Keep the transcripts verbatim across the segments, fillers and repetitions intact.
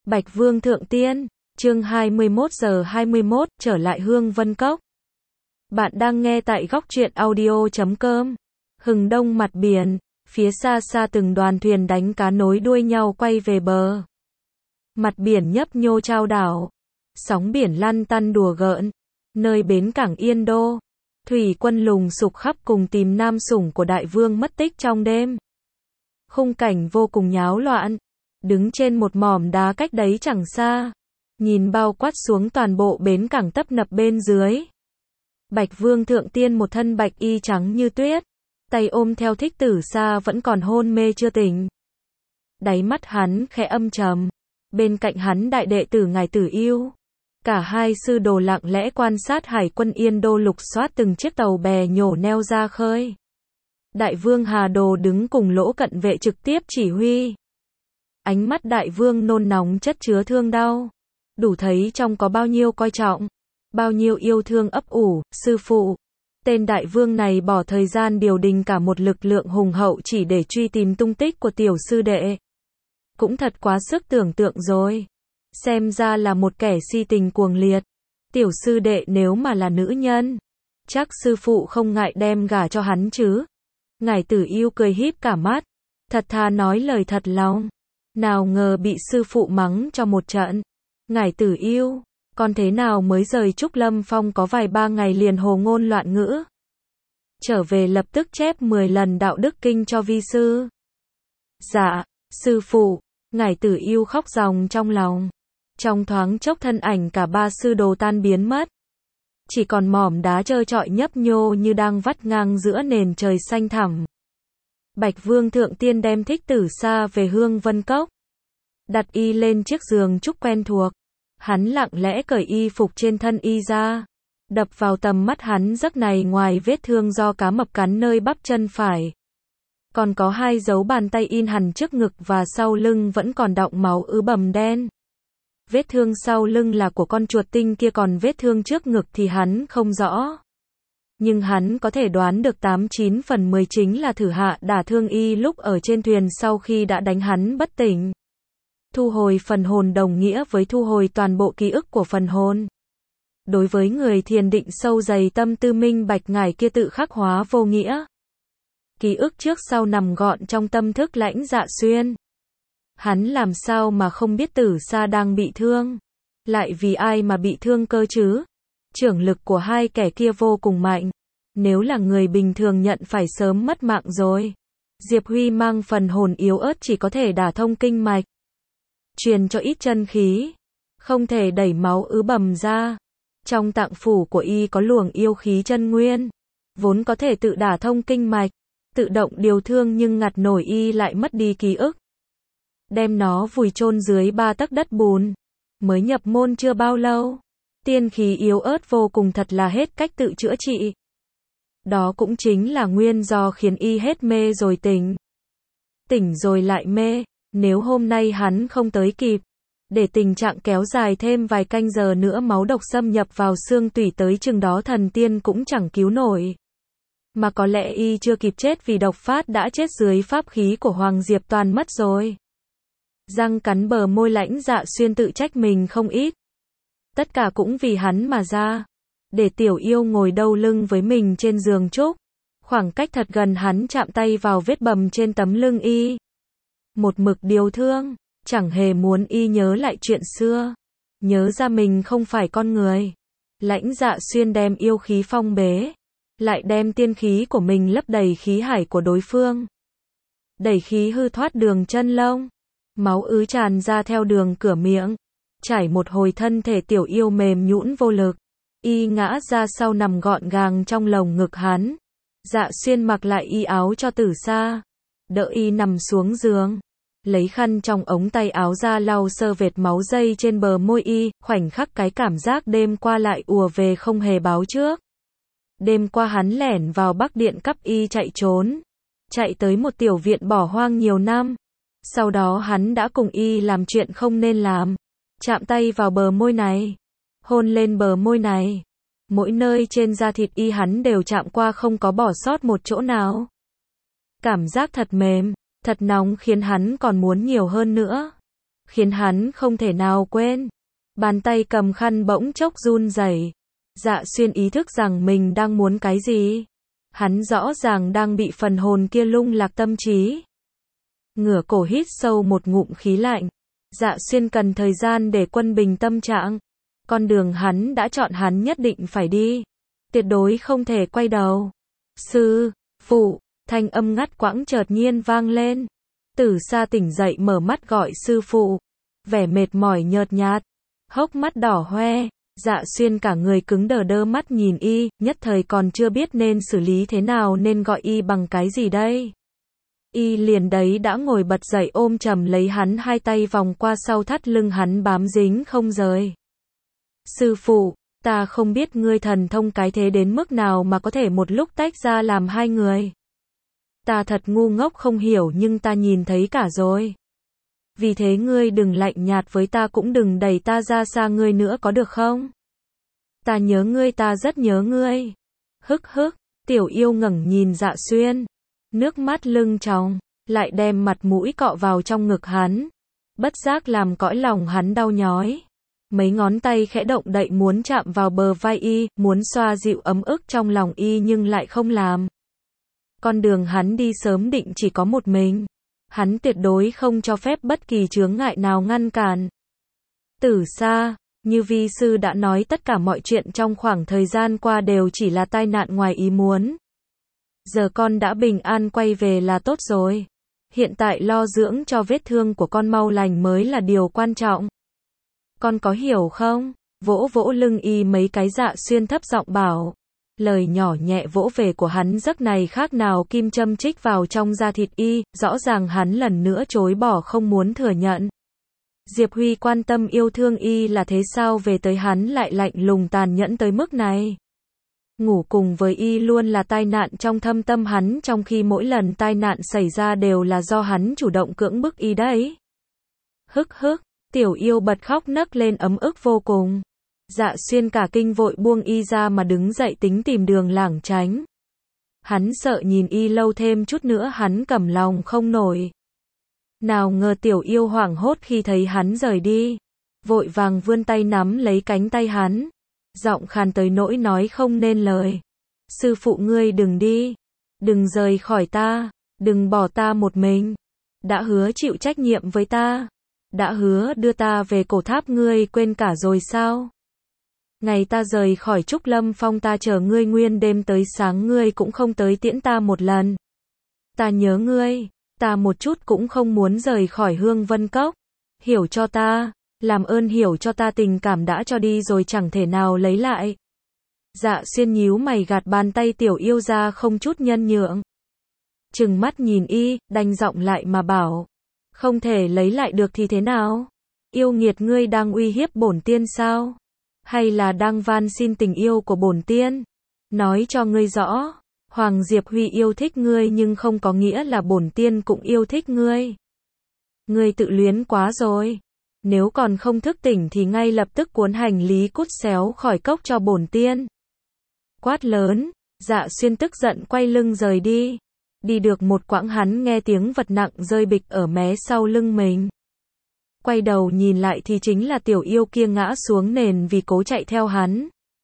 Bạch Vương Thượng Tiên, chương hai mươi mốt giờ hai mươi mốt, trở lại Hương Vân Cốc. Bạn đang nghe tại góc truyện audio chấm com. Hừng đông mặt biển, phía xa xa từng đoàn thuyền đánh cá nối đuôi nhau quay về bờ. Mặt biển nhấp nhô chao đảo, sóng biển lăn tăn đùa gợn, nơi bến cảng Yên Đô. Thủy quân lùng sục khắp cùng tìm nam sủng của đại vương mất tích trong đêm. Khung cảnh vô cùng nháo loạn. Đứng trên một mỏm đá cách đấy chẳng xa, nhìn bao quát xuống toàn bộ bến cảng tấp nập bên dưới. Bạch Vương Thượng Tiên một thân bạch y trắng như tuyết, tay ôm theo Thích Tử Sa vẫn còn hôn mê chưa tỉnh. Đáy mắt hắn khẽ âm trầm, bên cạnh hắn đại đệ tử Ngài Tử Yêu. Cả hai sư đồ lặng lẽ quan sát hải quân Yên Đô lục soát từng chiếc tàu bè nhổ neo ra khơi. Đại vương Hà Đồ đứng cùng Lỗ Cận Vệ trực tiếp chỉ huy. Ánh mắt đại vương nôn nóng chất chứa thương đau, đủ thấy trong có bao nhiêu coi trọng, bao nhiêu yêu thương ấp ủ. Sư phụ, tên đại vương này bỏ thời gian điều đình cả một lực lượng hùng hậu chỉ để truy tìm tung tích của tiểu sư đệ. Cũng thật quá sức tưởng tượng rồi. Xem ra là một kẻ si tình cuồng liệt. Tiểu sư đệ nếu mà là nữ nhân, chắc sư phụ không ngại đem gả cho hắn chứ. Ngài Tử Yêu cười híp cả mắt, thật thà nói lời thật lòng. Nào ngờ bị sư phụ mắng cho một trận. Ngài Tử Yêu, con thế nào mới rời Trúc Lâm Phong có vài ba ngày liền hồ ngôn loạn ngữ. Trở về lập tức chép mười lần đạo đức kinh cho vi sư. Dạ, sư phụ. Ngài Tử Yêu khóc ròng trong lòng. Trong thoáng chốc thân ảnh cả ba sư đồ tan biến mất. Chỉ còn mỏm đá trơ trọi nhấp nhô như đang vắt ngang giữa nền trời xanh thẳm. Bạch Vương Thượng Tiên đem Thích Tử Sa về Hương Vân Cốc, đặt y lên chiếc giường trúc quen thuộc. Hắn lặng lẽ cởi y phục trên thân y ra. Đập vào tầm mắt hắn giấc này ngoài vết thương do cá mập cắn nơi bắp chân phải, còn có hai dấu bàn tay in hẳn trước ngực và sau lưng vẫn còn đọng máu ứ bầm đen. Vết thương sau lưng là của con chuột tinh kia, còn vết thương trước ngực thì hắn không rõ. Nhưng hắn có thể đoán được tám chín phần mười chính là Thử Hạ đả thương y lúc ở trên thuyền sau khi đã đánh hắn bất tỉnh. Thu hồi phần hồn đồng nghĩa với thu hồi toàn bộ ký ức của phần hồn. Đối với người thiền định sâu dày tâm tư minh bạch, ngài kia tự khắc hóa vô nghĩa. Ký ức trước sau nằm gọn trong tâm thức Lãnh Dạ Xuyên. Hắn làm sao mà không biết Tử Sa đang bị thương? Lại vì ai mà bị thương cơ chứ? Trưởng lực của hai kẻ kia vô cùng mạnh. Nếu là người bình thường nhận phải sớm mất mạng rồi. Diệp Huy mang phần hồn yếu ớt chỉ có thể đả thông kinh mạch, truyền cho ít chân khí, không thể đẩy máu ứ bầm ra. Trong tạng phủ của y có luồng yêu khí chân nguyên, vốn có thể tự đả thông kinh mạch, tự động điều thương, nhưng ngặt nổi y lại mất đi ký ức. Đem nó vùi chôn dưới ba tấc đất bùn. Mới nhập môn chưa bao lâu, tiên khí yếu ớt vô cùng, thật là hết cách tự chữa trị. Đó cũng chính là nguyên do khiến y hết mê rồi tỉnh, tỉnh rồi lại mê. Nếu hôm nay hắn không tới kịp, để tình trạng kéo dài thêm vài canh giờ nữa, máu độc xâm nhập vào xương tủy tới chừng đó thần tiên cũng chẳng cứu nổi. Mà có lẽ y chưa kịp chết vì độc phát đã chết dưới pháp khí của Hoàng Diệp Toàn mất rồi. Răng cắn bờ môi, Lãnh Dạ Xuyên tự trách mình không ít. Tất cả cũng vì hắn mà ra. Để tiểu yêu ngồi đâu lưng với mình trên giường trúc. Khoảng cách thật gần, hắn chạm tay vào vết bầm trên tấm lưng y. Một mực điều thương, chẳng hề muốn y nhớ lại chuyện xưa. Nhớ ra mình không phải con người. Lãnh Dạ Xuyên đem yêu khí phong bế, lại đem tiên khí của mình lấp đầy khí hải của đối phương. Đẩy khí hư thoát đường chân lông. Máu ứ tràn ra theo đường cửa miệng. Trải một hồi, thân thể tiểu yêu mềm nhũn vô lực. Y ngã ra sau nằm gọn gàng trong lồng ngực hắn. Dạ Xuyên mặc lại y áo cho Tử Sa, đỡ y nằm xuống giường. Lấy khăn trong ống tay áo ra lau sơ vệt máu dây trên bờ môi y. Khoảnh khắc cái cảm giác đêm qua lại ùa về không hề báo trước. Đêm qua hắn lẻn vào Bắc Điện cắp y chạy trốn. Chạy tới một tiểu viện bỏ hoang nhiều năm. Sau đó hắn đã cùng y làm chuyện không nên làm. Chạm tay vào bờ môi này, hôn lên bờ môi này. Mỗi nơi trên da thịt y hắn đều chạm qua, không có bỏ sót một chỗ nào. Cảm giác thật mềm, thật nóng khiến hắn còn muốn nhiều hơn nữa. khiến hắn không thể nào quên. Bàn tay cầm khăn bỗng chốc run rẩy. Dạ Xuyên ý thức rằng mình đang muốn cái gì. Hắn rõ ràng đang bị phần hồn kia lung lạc tâm trí. Ngửa cổ hít sâu một ngụm khí lạnh. Dạ Xuyên cần thời gian để quân bình tâm trạng. Con đường hắn đã chọn hắn nhất định phải đi. Tuyệt đối không thể quay đầu. Sư phụ, thanh âm ngắt quãng chợt nhiên vang lên. Tử Sa tỉnh dậy mở mắt gọi sư phụ. Vẻ mệt mỏi nhợt nhạt. Hốc mắt đỏ hoe. Dạ Xuyên cả người cứng đờ đơ mắt nhìn y, nhất thời còn chưa biết nên xử lý thế nào nên gọi y bằng cái gì đây. Y liền đấy đã ngồi bật dậy ôm chầm lấy hắn, hai tay vòng qua sau thắt lưng hắn bám dính không rời. Sư phụ, ta không biết ngươi thần thông cái thế đến mức nào mà có thể một lúc tách ra làm hai người. Ta thật ngu ngốc không hiểu nhưng ta nhìn thấy cả rồi. Vì thế ngươi đừng lạnh nhạt với ta cũng đừng đẩy ta ra xa ngươi nữa có được không? Ta nhớ ngươi, ta rất nhớ ngươi. Hức hức, tiểu yêu ngẩng nhìn Dạ Xuyên. Nước mắt lưng tròng, lại đem mặt mũi cọ vào trong ngực hắn. Bất giác làm cõi lòng hắn đau nhói. Mấy ngón tay khẽ động đậy muốn chạm vào bờ vai y, muốn xoa dịu ấm ức trong lòng y nhưng lại không làm. Con đường hắn đi sớm định chỉ có một mình. Hắn tuyệt đối không cho phép bất kỳ chướng ngại nào ngăn cản. Tử Sa, như vi sư đã nói, tất cả mọi chuyện trong khoảng thời gian qua đều chỉ là tai nạn ngoài ý muốn. Giờ con đã bình an quay về là tốt rồi. Hiện tại lo dưỡng cho vết thương của con mau lành mới là điều quan trọng. Con có hiểu không? Vỗ vỗ lưng y mấy cái, Dạ Xuyên thấp giọng bảo. Lời nhỏ nhẹ vỗ về của hắn giấc này khác nào kim châm chích vào trong da thịt y, rõ ràng hắn lần nữa chối bỏ không muốn thừa nhận. Diệp Huy quan tâm yêu thương y là thế sao về tới hắn lại lạnh lùng tàn nhẫn tới mức này. Ngủ cùng với y luôn là tai nạn trong thâm tâm hắn, trong khi mỗi lần tai nạn xảy ra đều là do hắn chủ động cưỡng bức y đấy. Hức hức, tiểu yêu bật khóc nấc lên ấm ức vô cùng. Dạ Xuyên cả kinh vội buông y ra mà đứng dậy tính tìm đường lảng tránh. Hắn sợ nhìn y lâu thêm chút nữa hắn cầm lòng không nổi. Nào ngờ tiểu yêu hoảng hốt khi thấy hắn rời đi. Vội vàng vươn tay nắm lấy cánh tay hắn. Giọng khàn tới nỗi nói không nên lời. Sư phụ ngươi đừng đi. Đừng rời khỏi ta. Đừng bỏ ta một mình. Đã hứa chịu trách nhiệm với ta. Đã hứa đưa ta về cổ tháp, ngươi quên cả rồi sao? Ngày ta rời khỏi Trúc Lâm Phong ta chờ ngươi nguyên đêm tới sáng ngươi cũng không tới tiễn ta một lần. Ta nhớ ngươi, ta một chút cũng không muốn rời khỏi Hương Vân Cốc. Hiểu cho ta, làm ơn hiểu cho ta, tình cảm đã cho đi rồi chẳng thể nào lấy lại. Dạ Xuyên nhíu mày gạt bàn tay tiểu yêu ra không chút nhân nhượng. Trừng mắt nhìn y, đanh giọng lại mà bảo. Không thể lấy lại được thì thế nào? Yêu nghiệt, ngươi đang uy hiếp bổn tiên sao? Hay là đang van xin tình yêu của bổn tiên? Nói cho ngươi rõ, Hoàng Diệp Huy yêu thích ngươi nhưng không có nghĩa là bổn tiên cũng yêu thích ngươi. Ngươi tự luyến quá rồi. Nếu còn không thức tỉnh thì ngay lập tức cuốn hành lý cút xéo khỏi cốc cho bổn tiên. Quát lớn, Dạ Xuyên tức giận quay lưng rời đi. Đi được một quãng hắn nghe tiếng vật nặng rơi bịch ở mé sau lưng mình. Quay đầu nhìn lại thì chính là tiểu yêu kia ngã xuống nền vì cố chạy theo hắn.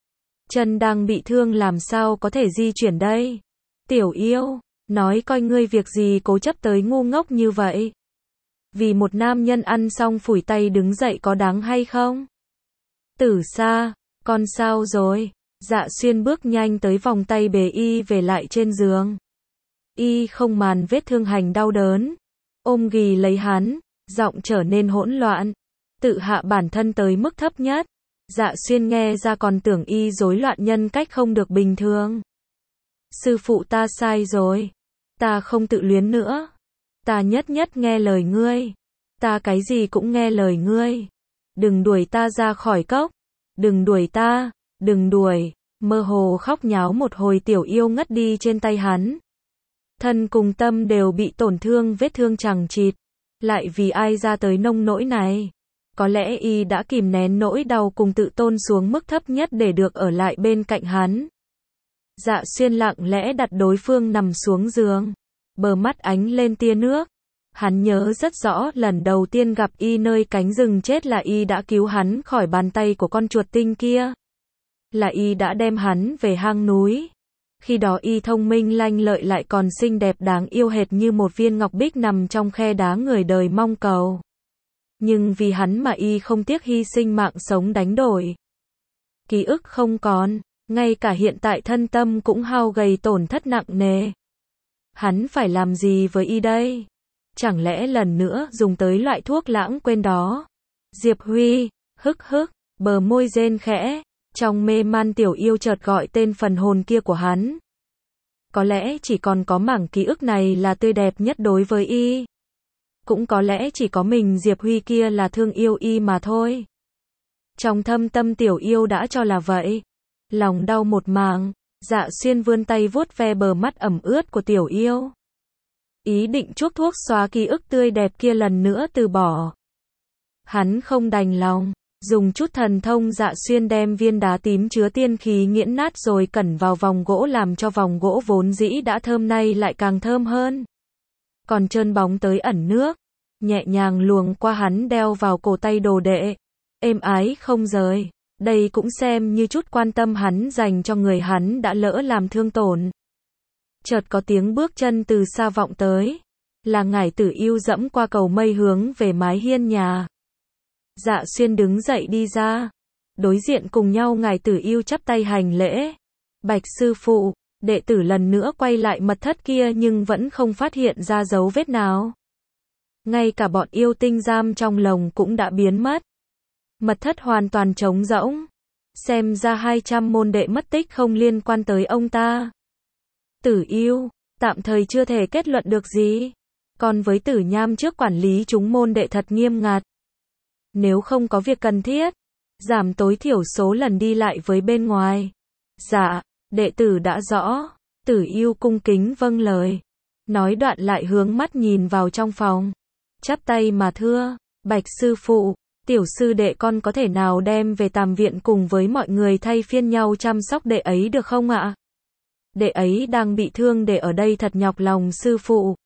Chân đang bị thương làm sao có thể di chuyển đây? Tiểu yêu, nói coi ngươi việc gì cố chấp tới ngu ngốc như vậy? Vì một nam nhân ăn xong phủi tay đứng dậy có đáng hay không? Tử Sa, con sao rồi? Dạ Xuyên bước nhanh tới vòng tay bế y về lại trên giường. Y không màn vết thương hành đau đớn. Ôm ghì lấy hắn, giọng trở nên hỗn loạn. Tự hạ bản thân tới mức thấp nhất. Dạ Xuyên nghe ra còn tưởng y rối loạn nhân cách không được bình thường. Sư phụ, ta sai rồi. Ta không tự luyến nữa. Ta nhất nhất nghe lời ngươi. Ta cái gì cũng nghe lời ngươi. Đừng đuổi ta ra khỏi cốc. Đừng đuổi ta. Đừng đuổi. Mơ hồ khóc nháo một hồi tiểu yêu ngất đi trên tay hắn. Thân cùng tâm đều bị tổn thương, vết thương chằng chịt. Lại vì ai ra tới nông nỗi này? Có lẽ y đã kìm nén nỗi đau cùng tự tôn xuống mức thấp nhất để được ở lại bên cạnh hắn. Dạ Xuyên lặng lẽ đặt đối phương nằm xuống giường. Bờ mắt ánh lên tia nước. Hắn nhớ rất rõ lần đầu tiên gặp y nơi cánh rừng chết là y đã cứu hắn khỏi bàn tay của con chuột tinh kia. Là y đã đem hắn về hang núi. Khi đó y thông minh lanh lợi lại còn xinh đẹp đáng yêu hệt như một viên ngọc bích nằm trong khe đá người đời mong cầu. Nhưng vì hắn mà y không tiếc hy sinh mạng sống đánh đổi. Ký ức không còn, ngay cả hiện tại thân tâm cũng hao gầy tổn thất nặng nề. Hắn phải làm gì với y đây? Chẳng lẽ lần nữa dùng tới loại thuốc lãng quên đó? Diệp Huy, hức hức, bờ môi rên khẽ, trong mê man tiểu yêu chợt gọi tên phần hồn kia của hắn. Có lẽ chỉ còn có mảng ký ức này là tươi đẹp nhất đối với y. Cũng có lẽ chỉ có mình Diệp Huy kia là thương yêu y mà thôi. Trong thâm tâm tiểu yêu đã cho là vậy. Lòng đau một mảng, Dạ Xuyên vươn tay vuốt ve bờ mắt ẩm ướt của tiểu yêu. Ý định chuốc thuốc xóa ký ức tươi đẹp kia lần nữa từ bỏ. Hắn không đành lòng, dùng chút thần thông Dạ Xuyên đem viên đá tím chứa tiên khí nghiễn nát rồi cẩn vào vòng gỗ làm cho vòng gỗ vốn dĩ đã thơm nay lại càng thơm hơn. Còn trơn bóng tới ẩn nước, nhẹ nhàng luồng qua hắn đeo vào cổ tay đồ đệ, êm ái không rời. Đây cũng xem như chút quan tâm hắn dành cho người hắn đã lỡ làm thương tổn. Chợt có tiếng bước chân từ xa vọng tới, là Ngải Tử Yêu dẫm qua cầu mây hướng về mái hiên nhà. Dạ Xuyên đứng dậy đi ra, đối diện cùng nhau Ngải Tử Yêu chắp tay hành lễ. Bạch sư phụ, đệ tử lần nữa quay lại mật thất kia nhưng vẫn không phát hiện ra dấu vết nào. Ngay cả bọn yêu tinh giam trong lồng cũng đã biến mất. Mật thất hoàn toàn trống rỗng. Xem ra hai trăm môn đệ mất tích không liên quan tới ông ta. Tử Yêu, tạm thời chưa thể kết luận được gì. Còn với Tử Nham trước quản lý chúng môn đệ thật nghiêm ngặt. Nếu không có việc cần thiết, giảm tối thiểu số lần đi lại với bên ngoài. Dạ, đệ tử đã rõ. Tử Yêu cung kính vâng lời. Nói đoạn lại hướng mắt nhìn vào trong phòng. Chắp tay mà thưa, Bạch sư phụ, tiểu sư đệ con có thể nào đem về Tàm viện cùng với mọi người thay phiên nhau chăm sóc đệ ấy được không ạ? Đệ ấy đang bị thương để ở đây thật nhọc lòng sư phụ.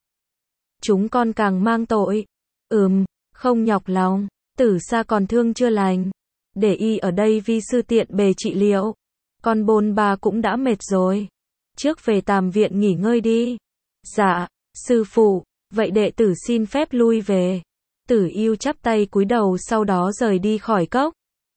Chúng con càng mang tội. Ừm, không nhọc lòng, Tử Sa còn thương chưa lành. Để y ở đây vi sư tiện bề trị liệu. Con bôn ba cũng đã mệt rồi. Trước về Tàm viện nghỉ ngơi đi. Dạ, sư phụ, vậy đệ tử xin phép lui về. Tử Yêu chắp tay cúi đầu sau đó rời đi khỏi cốc.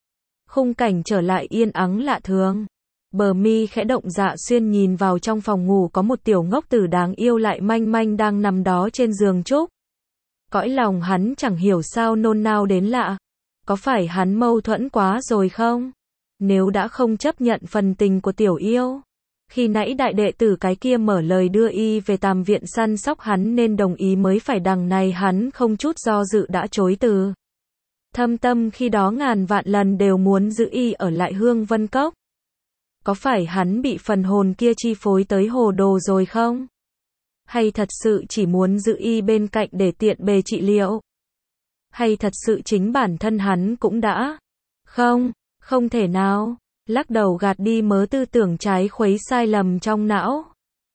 Khung cảnh trở lại yên ắng lạ thường. Bờ mi khẽ động Dạ Xuyên nhìn vào trong phòng ngủ có một tiểu ngốc tử đáng yêu lại manh manh đang nằm đó trên giường trúc. Cõi lòng hắn chẳng hiểu sao nôn nao đến lạ. Có phải hắn mâu thuẫn quá rồi không? Nếu đã không chấp nhận phần tình của tiểu yêu. Khi nãy đại đệ tử cái kia mở lời đưa y về Tàm viện săn sóc hắn nên đồng ý mới phải, đằng này hắn không chút do dự đã chối từ. Thâm tâm khi đó ngàn vạn lần đều muốn giữ y ở lại Hương Vân Cốc. Có phải hắn bị phần hồn kia chi phối tới hồ đồ rồi không? Hay thật sự chỉ muốn giữ y bên cạnh để tiện bề trị liệu? Hay thật sự chính bản thân hắn cũng đã? Không, không thể nào. Lắc đầu gạt đi mớ tư tưởng trái khuấy sai lầm trong não.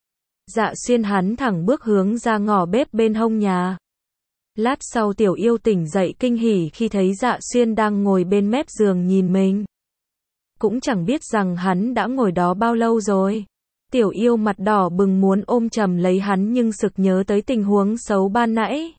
Dạ Xuyên hắn thẳng bước hướng ra ngõ bếp bên hông nhà. Lát sau tiểu yêu tỉnh dậy kinh hỉ khi thấy Dạ Xuyên đang ngồi bên mép giường nhìn mình. Cũng chẳng biết rằng hắn đã ngồi đó bao lâu rồi. Tiểu yêu mặt đỏ bừng muốn ôm chầm lấy hắn nhưng sực nhớ tới tình huống xấu ban nãy.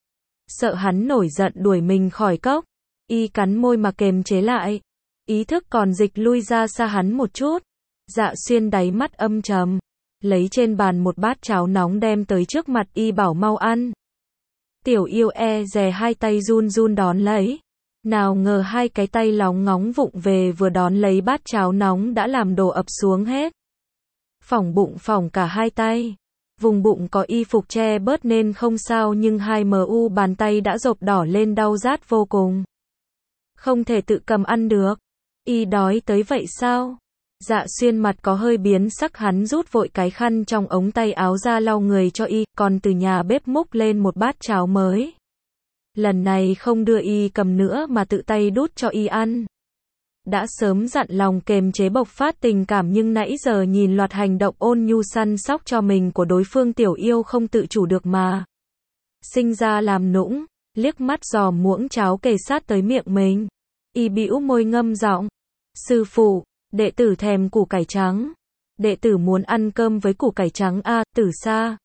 Sợ hắn nổi giận đuổi mình khỏi cốc. Y cắn môi mà kềm chế lại. Ý thức còn dịch lui ra xa hắn một chút. Dạ Xuyên đáy mắt âm trầm. Lấy trên bàn một bát cháo nóng đem tới trước mặt y bảo mau ăn. Tiểu yêu e dè hai tay run run đón lấy. Nào ngờ hai cái tay lóng ngóng vụng về vừa đón lấy bát cháo nóng đã làm đổ ập xuống hết. Phỏng bụng phỏng cả hai tay. Vùng bụng có y phục che bớt nên không sao nhưng hai mờ u bàn tay đã rộp đỏ lên đau rát vô cùng. Không thể tự cầm ăn được. Y đói tới vậy sao? Dạ Xuyên mặt có hơi biến sắc, hắn rút vội cái khăn trong ống tay áo ra lau người cho y, còn từ nhà bếp múc lên một bát cháo mới. Lần này không đưa y cầm nữa mà tự tay đút cho y ăn. Đã sớm dặn lòng kềm chế bộc phát tình cảm nhưng nãy giờ nhìn loạt hành động ôn nhu săn sóc cho mình của đối phương tiểu yêu không tự chủ được mà sinh ra làm nũng, liếc mắt dò muỗng cháo kề sát tới miệng mình. Y bĩu môi ngâm giọng, sư phụ, đệ tử thèm củ cải trắng. Đệ tử muốn ăn cơm với củ cải trắng a, Tử Sa.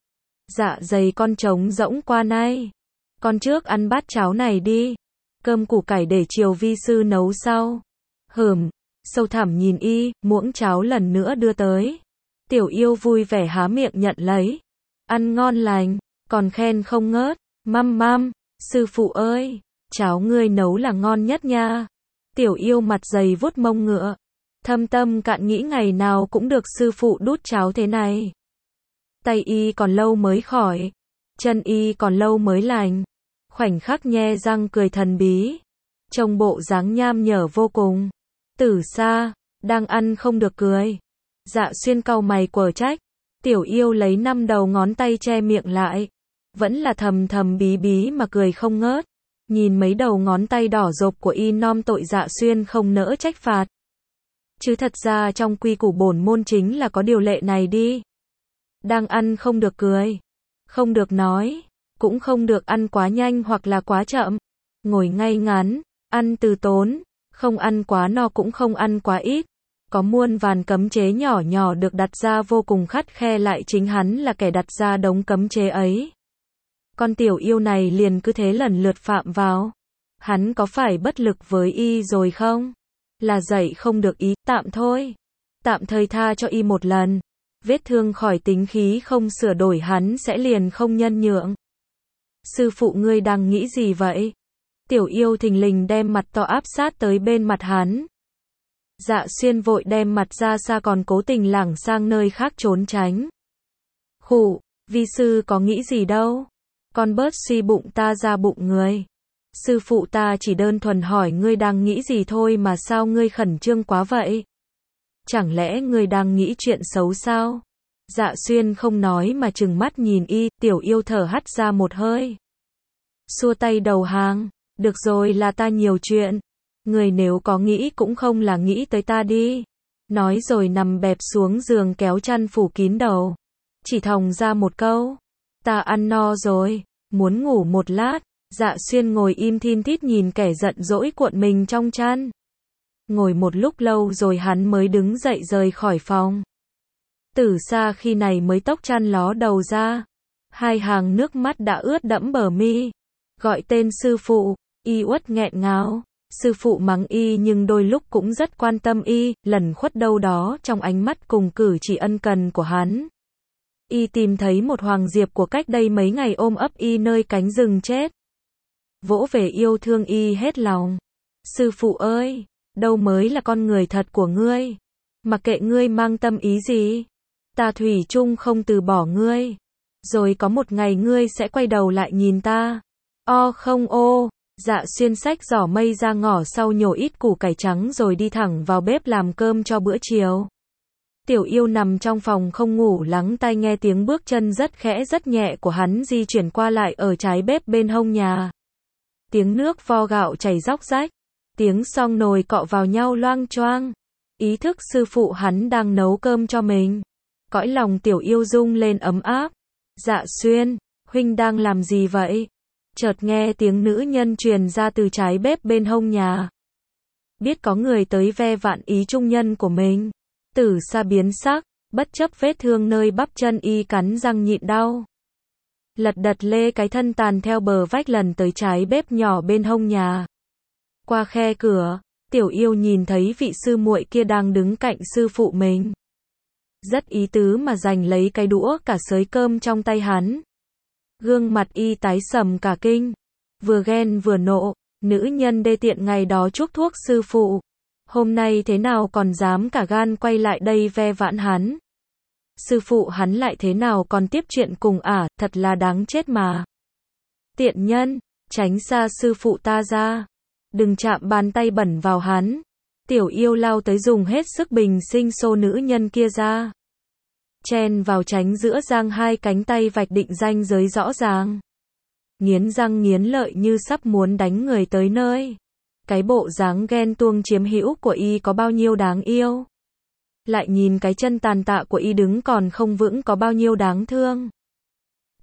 Dạ dày con trống rỗng qua nay. Con trước ăn bát cháo này đi. Cơm củ cải để chiều vi sư nấu sau. Hửm, sâu thẳm nhìn y, muỗng cháo lần nữa đưa tới. Tiểu yêu vui vẻ há miệng nhận lấy. Ăn ngon lành, còn khen không ngớt. Măm măm, sư phụ ơi, cháo ngươi nấu là ngon nhất nha. Tiểu yêu mặt dày vuốt mông ngựa. Thâm tâm cạn nghĩ ngày nào cũng được sư phụ đút cháo thế này. Tay y còn lâu mới khỏi. Chân y còn lâu mới lành. Khoảnh khắc nhe răng cười thần bí. Trông bộ dáng nham nhở vô cùng. Tử Sa, đang ăn không được cười. Dạ Xuyên cau mày quở trách. Tiểu yêu lấy năm đầu ngón tay che miệng lại. Vẫn là thầm thầm bí bí mà cười không ngớt. Nhìn mấy đầu ngón tay đỏ rộp của y nom tội Dạ Xuyên không nỡ trách phạt. Chứ thật ra trong quy củ bổn môn chính là có điều lệ này đi. Đang ăn không được cười. Không được nói. Cũng không được ăn quá nhanh hoặc là quá chậm. Ngồi ngay ngắn. Ăn từ tốn. Không ăn quá no cũng không ăn quá ít. Có muôn vàn cấm chế nhỏ nhỏ được đặt ra vô cùng khắt khe, lại chính hắn là kẻ đặt ra đống cấm chế ấy. Con tiểu yêu này liền cứ thế lần lượt phạm vào. Hắn có phải bất lực với y rồi không? Là dạy không được ý, tạm thôi. Tạm thời tha cho y một lần. Vết thương khỏi tính khí không sửa đổi hắn sẽ liền không nhân nhượng. Sư phụ ngươi đang nghĩ gì vậy? Tiểu yêu thình lình đem mặt to áp sát tới bên mặt hắn. Dạ Xuyên vội đem mặt ra xa còn cố tình lảng sang nơi khác trốn tránh. Khụ, vi sư có nghĩ gì đâu. Con bớt suy bụng ta ra bụng người. Sư phụ ta chỉ đơn thuần hỏi ngươi đang nghĩ gì thôi mà sao ngươi khẩn trương quá vậy? Chẳng lẽ ngươi đang nghĩ chuyện xấu sao? Dạ Xuyên không nói mà trừng mắt nhìn y, tiểu yêu thở hắt ra một hơi. Xua tay đầu hàng, được rồi là ta nhiều chuyện. Người nếu có nghĩ cũng không là nghĩ tới ta đi. Nói rồi nằm bẹp xuống giường kéo chăn phủ kín đầu. Chỉ thòng ra một câu. Ta ăn no rồi, muốn ngủ một lát. Dạ Xuyên ngồi im thin thít nhìn kẻ giận dỗi cuộn mình trong chăn. Ngồi một lúc lâu rồi hắn mới đứng dậy rời khỏi phòng. Tử Sa khi này mới tốc chăn ló đầu ra. Hai hàng nước mắt đã ướt đẫm bờ mi. Gọi tên sư phụ, y uất nghẹn ngào. Sư phụ mắng y nhưng đôi lúc cũng rất quan tâm y, lẩn khuất đâu đó trong ánh mắt cùng cử chỉ ân cần của hắn. Y tìm thấy một hoàng diệp của cách đây mấy ngày ôm ấp y nơi cánh rừng chết. Vỗ về yêu thương y hết lòng. Sư phụ ơi, đâu mới là con người thật của ngươi. Mặc kệ ngươi mang tâm ý gì, ta thủy chung không từ bỏ ngươi. Rồi có một ngày ngươi sẽ quay đầu lại nhìn ta. O không ô. Dạ Xuyên xách giỏ mây ra ngõ sau nhổ ít củ cải trắng rồi đi thẳng vào bếp làm cơm cho bữa chiều. Tiểu yêu nằm trong phòng không ngủ lắng tai nghe tiếng bước chân rất khẽ rất nhẹ của hắn di chuyển qua lại ở trái bếp bên hông nhà. Tiếng nước vo gạo chảy róc rách. Tiếng xoong nồi cọ vào nhau loang choang. Ý thức sư phụ hắn đang nấu cơm cho mình. Cõi lòng tiểu yêu rung lên ấm áp. Dạ Xuyên, huynh đang làm gì vậy? Chợt nghe tiếng nữ nhân truyền ra từ trái bếp bên hông nhà. Biết có người tới ve vạn ý trung nhân của mình. Tử Sa biến sắc, bất chấp vết thương nơi bắp chân y cắn răng nhịn đau. Lật đật lê cái thân tàn theo bờ vách lần tới trái bếp nhỏ bên hông nhà. Qua khe cửa, tiểu yêu nhìn thấy vị sư muội kia đang đứng cạnh sư phụ mình. Rất ý tứ mà giành lấy cái đũa cả xới cơm trong tay hắn. Gương mặt y tái sầm cả kinh. Vừa ghen vừa nộ, nữ nhân đê tiện ngày đó chuốc thuốc sư phụ. Hôm nay thế nào còn dám cả gan quay lại đây ve vãn hắn. Sư phụ hắn lại thế nào còn tiếp chuyện cùng ả, thật là đáng chết mà. Tiện nhân, tránh xa sư phụ ta ra. Đừng chạm bàn tay bẩn vào hắn. Tiểu yêu lao tới dùng hết sức bình sinh xô nữ nhân kia ra. Chen vào tránh giữa giang hai cánh tay vạch định ranh giới rõ ràng. Nghiến răng nghiến lợi như sắp muốn đánh người tới nơi. Cái bộ dáng ghen tuông chiếm hữu của y có bao nhiêu đáng yêu. Lại nhìn cái chân tàn tạ của y đứng còn không vững có bao nhiêu đáng thương.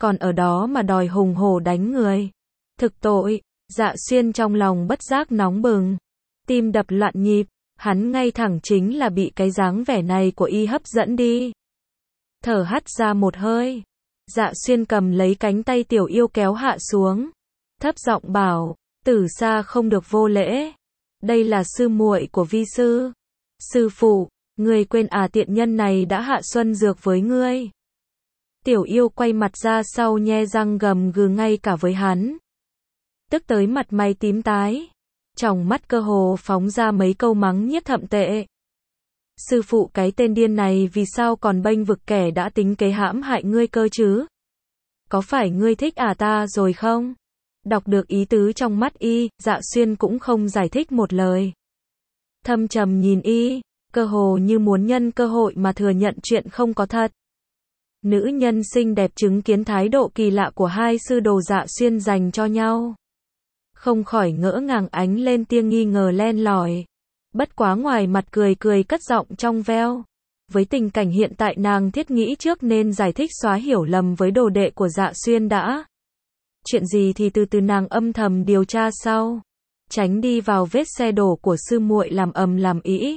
còn ở đó mà đòi hùng hổ đánh người. Thực tội, Dạ Xuyên trong lòng bất giác nóng bừng, tim đập loạn nhịp, hắn ngay thẳng chính là bị cái dáng vẻ này của y hấp dẫn đi. Thở hắt ra một hơi, Dạ Xuyên cầm lấy cánh tay Tiểu Yêu kéo hạ xuống, thấp giọng bảo, Tử Sa không được vô lễ, đây là sư muội của vi sư. Sư phụ, ngươi quên à, tiện nhân này đã hạ xuân dược với ngươi. Tiểu Yêu quay mặt ra sau nhe răng gầm gừ ngay cả với hắn, tức tới mặt mày tím tái, trong mắt cơ hồ phóng ra mấy câu mắng nhiếc thậm tệ. Sư phụ, cái tên điên này vì sao còn bênh vực kẻ đã tính kế hãm hại ngươi cơ chứ? Có phải ngươi thích à ta rồi không? Đọc được ý tứ trong mắt y, Dạ Xuyên cũng không giải thích một lời. Thâm trầm nhìn y, cơ hồ như muốn nhân cơ hội mà thừa nhận chuyện không có thật. Nữ nhân xinh đẹp chứng kiến thái độ kỳ lạ của hai sư đồ Dạ Xuyên dành cho nhau, không khỏi ngỡ ngàng ánh lên tia nghi ngờ len lỏi. Bất quá ngoài mặt cười cười cất giọng trong veo. Với tình cảnh hiện tại nàng thiết nghĩ trước nên giải thích xóa hiểu lầm với đồ đệ của Dạ Xuyên đã. Chuyện gì thì từ từ nàng âm thầm điều tra sau, tránh đi vào vết xe đổ của sư muội làm ầm làm ĩ.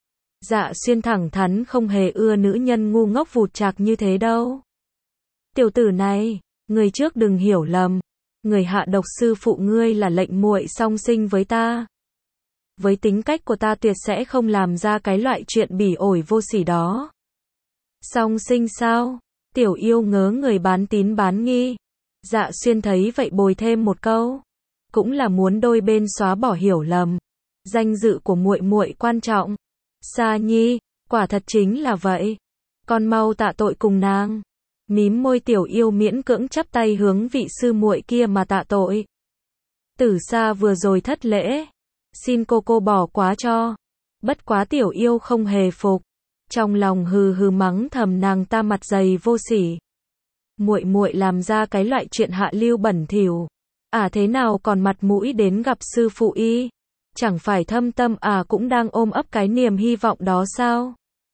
Dạ Xuyên thẳng thắn không hề ưa nữ nhân ngu ngốc vụt chạc như thế đâu. Tiểu tử này, người trước đừng hiểu lầm, người hạ độc sư phụ ngươi là lệnh muội song sinh với ta. Với tính cách của ta tuyệt sẽ không làm ra cái loại chuyện bỉ ổi vô sỉ đó. Song sinh sao? Tiểu Yêu ngớ người bán tín bán nghi. Dạ Xuyên thấy vậy bồi thêm một câu, cũng là muốn đôi bên xóa bỏ hiểu lầm. Danh dự của muội muội quan trọng. Sa Nhi, quả thật chính là vậy. Con mau tạ tội cùng nàng. Mím môi Tiểu Yêu miễn cưỡng chắp tay hướng vị sư muội kia mà tạ tội. Tử Sa vừa rồi thất lễ, xin cô cô bỏ quá cho. Bất quá Tiểu Yêu không hề phục, trong lòng hừ hừ mắng thầm nàng ta mặt dày vô sỉ. Muội muội làm ra cái loại chuyện hạ lưu bẩn thỉu, à thế nào còn mặt mũi đến gặp sư phụ y? Chẳng phải thâm tâm à cũng đang ôm ấp cái niềm hy vọng đó sao?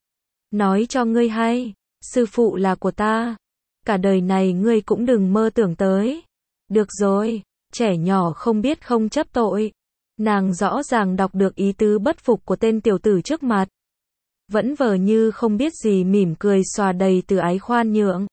Nói cho ngươi hay, sư phụ là của ta, cả đời này ngươi cũng đừng mơ tưởng tới. Được rồi, trẻ nhỏ không biết không chấp tội. Nàng rõ ràng đọc được ý tứ bất phục của tên tiểu tử trước mặt, vẫn vờ như không biết gì mỉm cười xòa đầy từ ái khoan nhượng,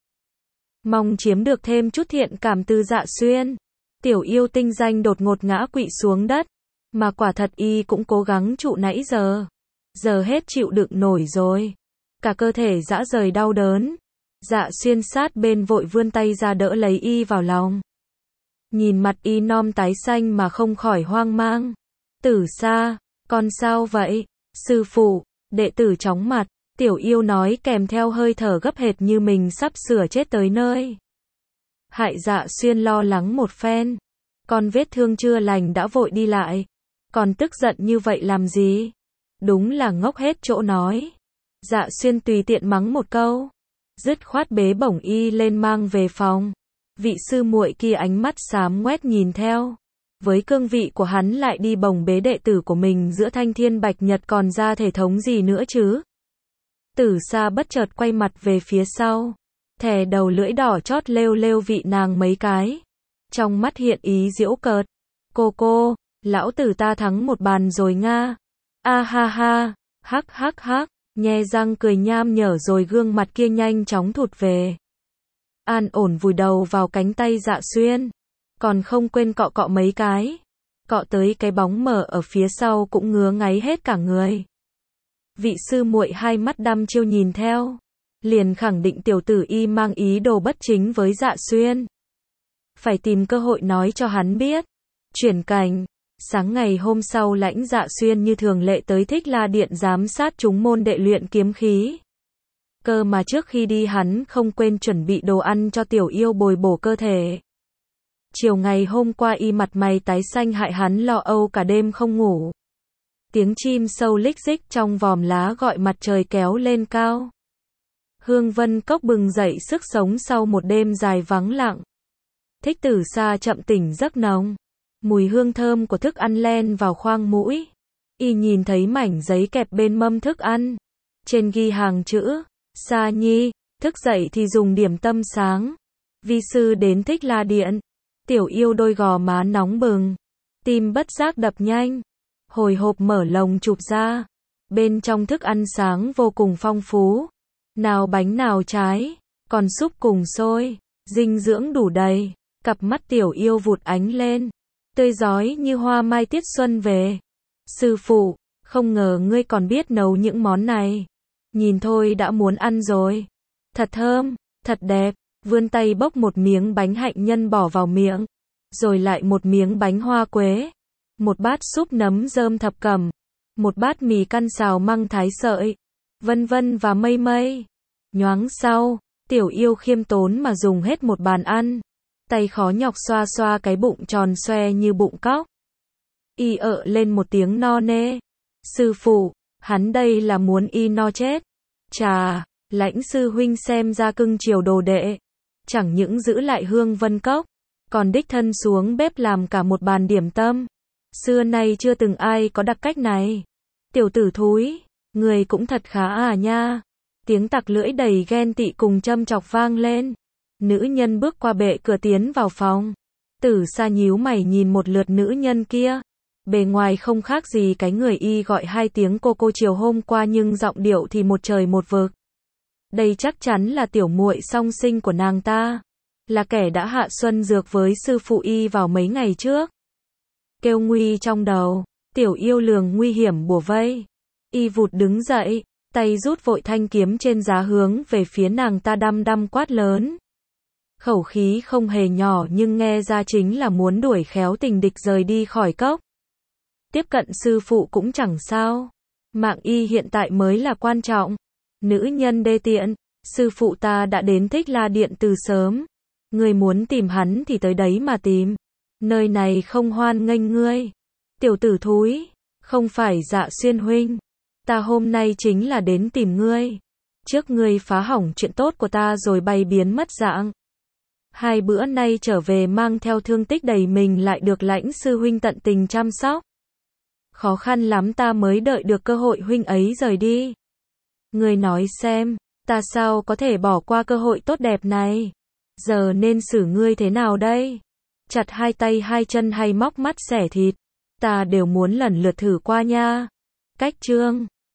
mong chiếm được thêm chút thiện cảm từ Dạ Xuyên. Tiểu Yêu tinh danh đột ngột ngã quỵ xuống đất, mà quả thật y cũng cố gắng trụ nãy giờ, giờ hết chịu đựng nổi rồi, cả cơ thể rã rời đau đớn. Dạ Xuyên sát bên vội vươn tay ra đỡ lấy y vào lòng, nhìn mặt y non tái xanh mà không khỏi hoang mang. Tử Sa, con sao vậy? Sư phụ, đệ tử chóng mặt. Tiểu Yêu nói kèm theo hơi thở gấp hệt như mình sắp sửa chết tới nơi. Hại Dạ Xuyên lo lắng một phen, con vết thương chưa lành đã vội đi lại, còn tức giận như vậy làm gì? Đúng là ngốc hết chỗ nói. Dạ Xuyên tùy tiện mắng một câu, dứt khoát bế bổng y lên mang về phòng. Vị sư muội kia ánh mắt xám ngoét nhìn theo, với cương vị của hắn lại đi bồng bế đệ tử của mình giữa thanh thiên bạch nhật còn ra thể thống gì nữa chứ? Tử Sa bất chợt quay mặt về phía sau, thè đầu lưỡi đỏ chót lêu lêu vị nàng mấy cái, trong mắt hiện ý giễu cợt. Cô cô, lão tử ta thắng một bàn rồi nga. A ha ha, hắc hắc hắc, nhe răng cười nham nhở rồi gương mặt kia nhanh chóng thụt về. An ổn vùi đầu vào cánh tay Dạ Xuyên, còn không quên cọ cọ mấy cái, cọ tới cái bóng mờ ở phía sau cũng ngứa ngáy hết cả người. Vị sư muội hai mắt đăm chiêu nhìn theo, liền khẳng định tiểu tử y mang ý đồ bất chính với Dạ Xuyên. Phải tìm cơ hội nói cho hắn biết. Chuyển cảnh, sáng ngày hôm sau Lãnh Dạ Xuyên như thường lệ tới Thích La Điện giám sát chúng môn đệ luyện kiếm khí. Cơ mà trước khi đi hắn không quên chuẩn bị đồ ăn cho Tiểu Yêu bồi bổ cơ thể. Chiều ngày hôm qua y mặt mày tái xanh hại hắn lo âu cả đêm không ngủ. Tiếng chim sâu lích xích trong vòm lá gọi mặt trời kéo lên cao. Hương Vân Cốc bừng dậy sức sống sau một đêm dài vắng lặng. Thích Tử Sa chậm tỉnh giấc nồng, mùi hương thơm của thức ăn len vào khoang mũi. Y nhìn thấy mảnh giấy kẹp bên mâm thức ăn, trên ghi hàng chữ: Sa Nhi, thức dậy thì dùng điểm tâm sáng. Vi sư đến Thích La Điện. Tiểu yêu đôi gò má nóng bừng. Tim bất giác đập nhanh. Hồi hộp mở lồng chụp ra. Bên trong thức ăn sáng vô cùng phong phú. Nào bánh nào trái. Còn súp cùng xôi. Dinh dưỡng đủ đầy. Cặp mắt tiểu yêu vụt ánh lên. Tươi rói như hoa mai tiết xuân về. Sư phụ, không ngờ ngươi còn biết nấu những món này. Nhìn thôi đã muốn ăn rồi. Thật thơm, thật đẹp. Vươn tay bốc một miếng bánh hạnh nhân bỏ vào miệng. Rồi lại một miếng bánh hoa quế. Một bát súp nấm rơm thập cẩm. Một bát mì căn xào măng thái sợi. Vân vân và mây mây. Nhoáng sau, tiểu yêu khiêm tốn mà dùng hết một bàn ăn. Tay khó nhọc xoa xoa cái bụng tròn xoe như bụng cóc. Y ợ lên một tiếng no nê. Sư phụ, hắn đây là muốn y no chết. Chà, Lãnh sư huynh xem ra cưng chiều đồ đệ. Chẳng những giữ lại hương vân cốc, còn đích thân xuống bếp làm cả một bàn điểm tâm. Xưa nay chưa từng ai có đặc cách này. Tiểu tử thúi, người cũng thật khá à nha. Tiếng tặc lưỡi đầy ghen tị cùng châm chọc vang lên. Nữ nhân bước qua bệ cửa tiến vào phòng. Tử Sa nhíu mày nhìn một lượt nữ nhân kia. Bề ngoài không khác gì cái người y gọi hai tiếng cô cô chiều hôm qua, nhưng giọng điệu thì một trời một vực. Đây chắc chắn là tiểu muội song sinh của nàng ta. Là kẻ đã hạ xuân dược với sư phụ y vào mấy ngày trước. Kêu nguy trong đầu, tiểu yêu lường nguy hiểm bủa vây. Y vụt đứng dậy, tay rút vội thanh kiếm trên giá hướng về phía nàng ta đăm đăm quát lớn. Khẩu khí không hề nhỏ nhưng nghe ra chính là muốn đuổi khéo tình địch rời đi khỏi cốc. Tiếp cận sư phụ cũng chẳng sao. Mạng y hiện tại mới là quan trọng. Nữ nhân đê tiện, sư phụ ta đã đến Thích La Điện từ sớm. Ngươi muốn tìm hắn thì tới đấy mà tìm. Nơi này không hoan nghênh ngươi. Tiểu tử thúi, không phải Dạ Xuyên huynh. Ta hôm nay chính là đến tìm ngươi. Trước ngươi phá hỏng chuyện tốt của ta rồi bay biến mất dạng. Hai bữa nay trở về mang theo thương tích đầy mình lại được Lãnh sư huynh tận tình chăm sóc. Khó khăn lắm ta mới đợi được cơ hội huynh ấy rời đi. Ngươi nói xem, ta sao có thể bỏ qua cơ hội tốt đẹp này? Giờ nên xử ngươi thế nào đây? Chặt hai tay hai chân hay móc mắt xẻ thịt? Ta đều muốn lần lượt thử qua nha. Cách chương